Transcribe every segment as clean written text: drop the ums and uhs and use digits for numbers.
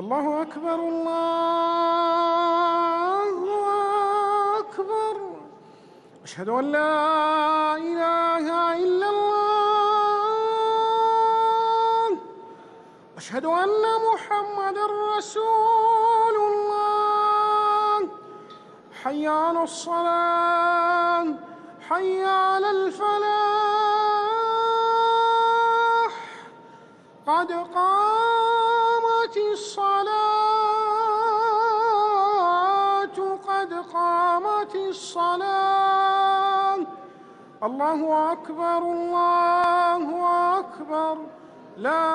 الله أكبر الله أكبر. أشهد أن لا إله إلا الله. أشهد أن محمدًا رسول الله. حي على الصلاة، حي على الفلاح. قد قامت الصلاة، قد قامت الصلاة. الله أكبر الله أكبر. لا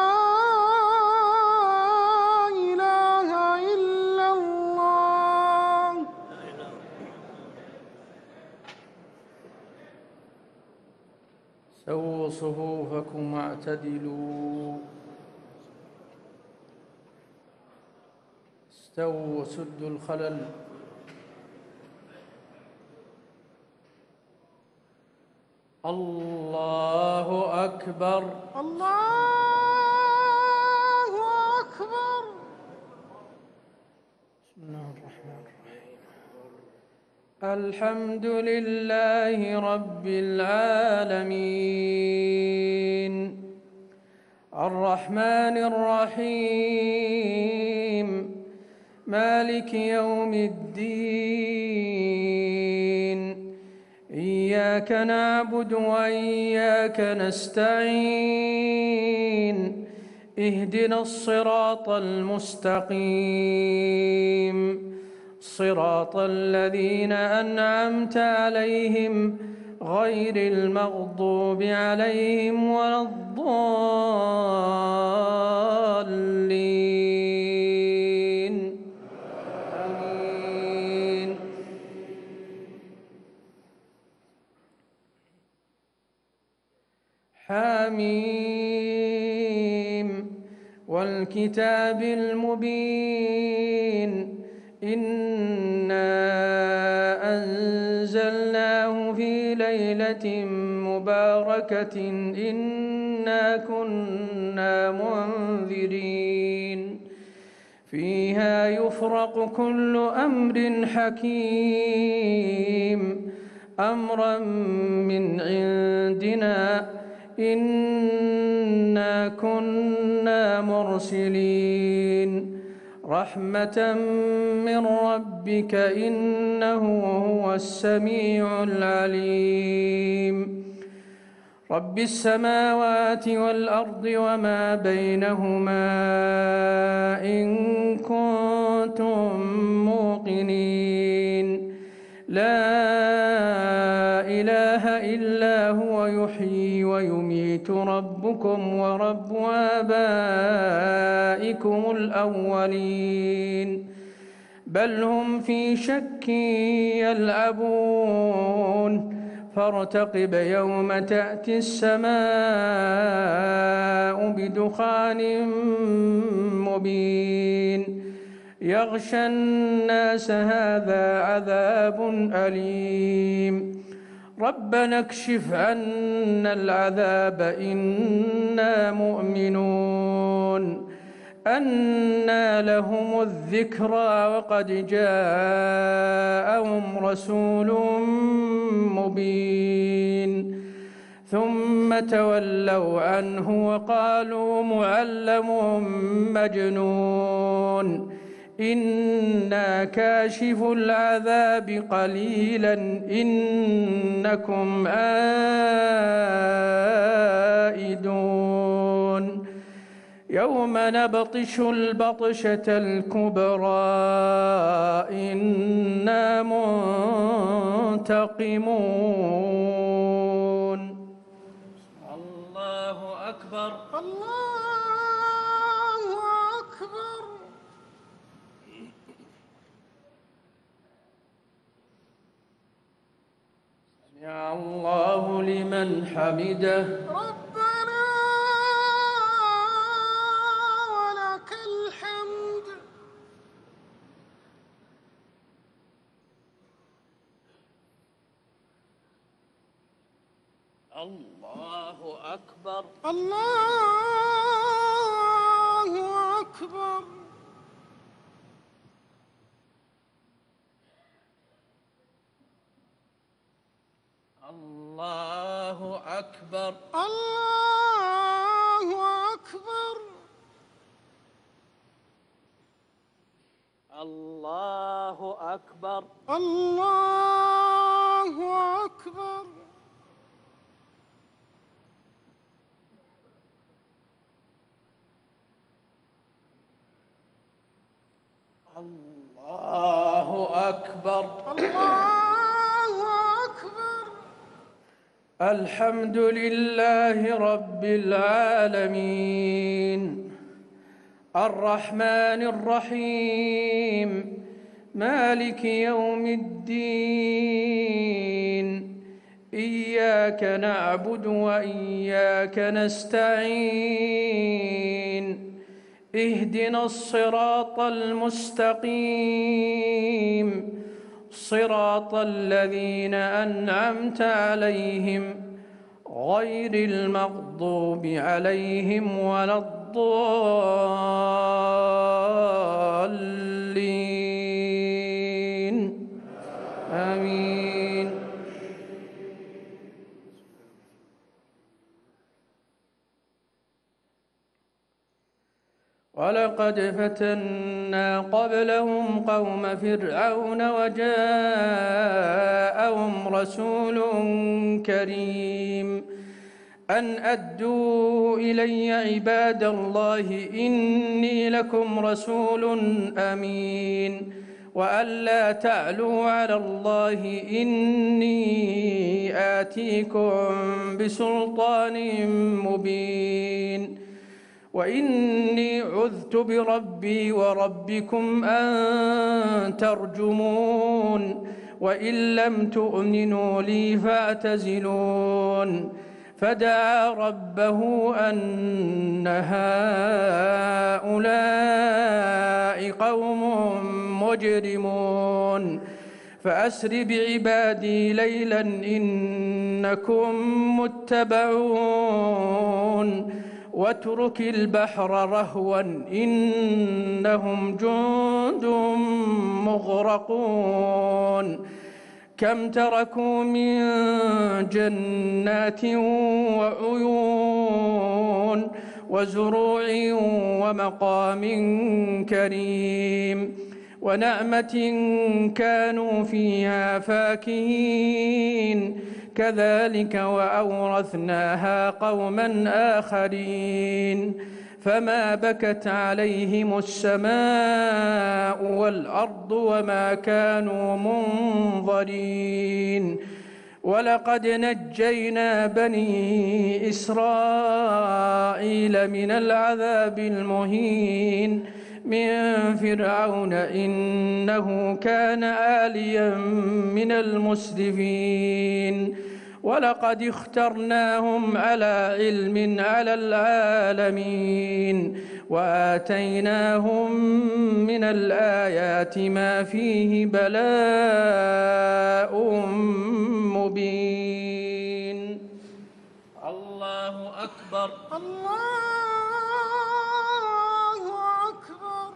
إله إلا الله. سووا صفوفكم واعتدلوا، استووا وسدوا الخلل. الله أكبر الله أكبر. بسم الله الرحمن الرحيم. الحمد لله رب العالمين، الرحمن الرحيم، مالك يوم الدين. إياك نعبد وإياك نستعين، اهدنا الصراط المستقيم، صراط الذين أنعمت عليهم غير المغضوب عليهم ولا الضالين. آمين. حميم والكتاب المبين. إنا أنزلناه في ليلة مباركة إنا كنا منذرين. فيها يفرق كل أمر حكيم أمرا من عندنا إنا كنا مرسلين. رحمة من ربك إنه هو السميع العليم. رب السماوات والأرض وما بينهما إن كنتم موقنين. لا إله إلا هو يحيي ويميت ربكم ورب آبائكم الأولين بل هم في شك يلعبون. فارتقب يوم تأتي السماء بدخان مبين يغشى الناس هذا عذاب أليم. ربنا اكشف عنا العذاب إنا مؤمنون. أنى لهم الذكرى وقد جاءهم رسول مبين ثم تولوا عنه وقالوا معلم مجنون. إنا كاشف العذاب قليلا إنكم عائدون. يوم نبطش البطشة الكبرى إنا منتقمون. الله أكبر الله أكبر. سمع الله لمن حمده. ربنا ولك الحمد. الله أكبر الله أكبر. أكبر الله أكبر الله أكبر الله أكبر الله أكبر الله أكبر الحمد لله رب العالمين الرحمن الرحيم مالك يوم الدين إياك نعبد وإياك نستعين اهدنا الصراط المستقيم صراط الذين أنعمت عليهم غير المغضوب عليهم ولا الضالين آمين ولقد فتنا قبلهم قوم فرعون وجاءهم رسول كريم أن أدوا إلي عباد الله إني لكم رسول أمين وأن لا تعلوا على الله إني آتيكم بسلطان مبين وإني عذت بربي وربكم أن ترجمون وإن لم تؤمنوا لي فاعتزلون فدعا ربه أن هؤلاء قوم مجرمون فأسر بعبادي ليلا إنكم متبعون واترك البحر رهوا إنهم جند مغرقون كم تركوا من جنات وعيون وزروع ومقام كريم ونعمة كانوا فيها فاكهين كذلك وأورثناها قوما آخرين فما بكت عليهم السماء والأرض وما كانوا منظرين ولقد نجينا بني إسرائيل من العذاب المهين من فرعون إنه كان عاليا من المسرفين ولقد اخترناهم على علم على العالمين وآتيناهم من الآيات ما فيه بلاء مبين الله أكبر الله أكبر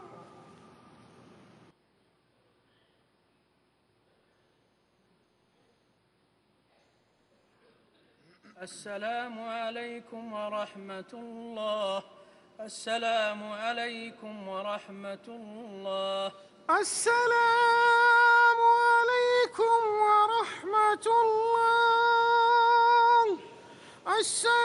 السلام عليكم ورحمة الله السلام عليكم ورحمة الله السلام عليكم ورحمة الله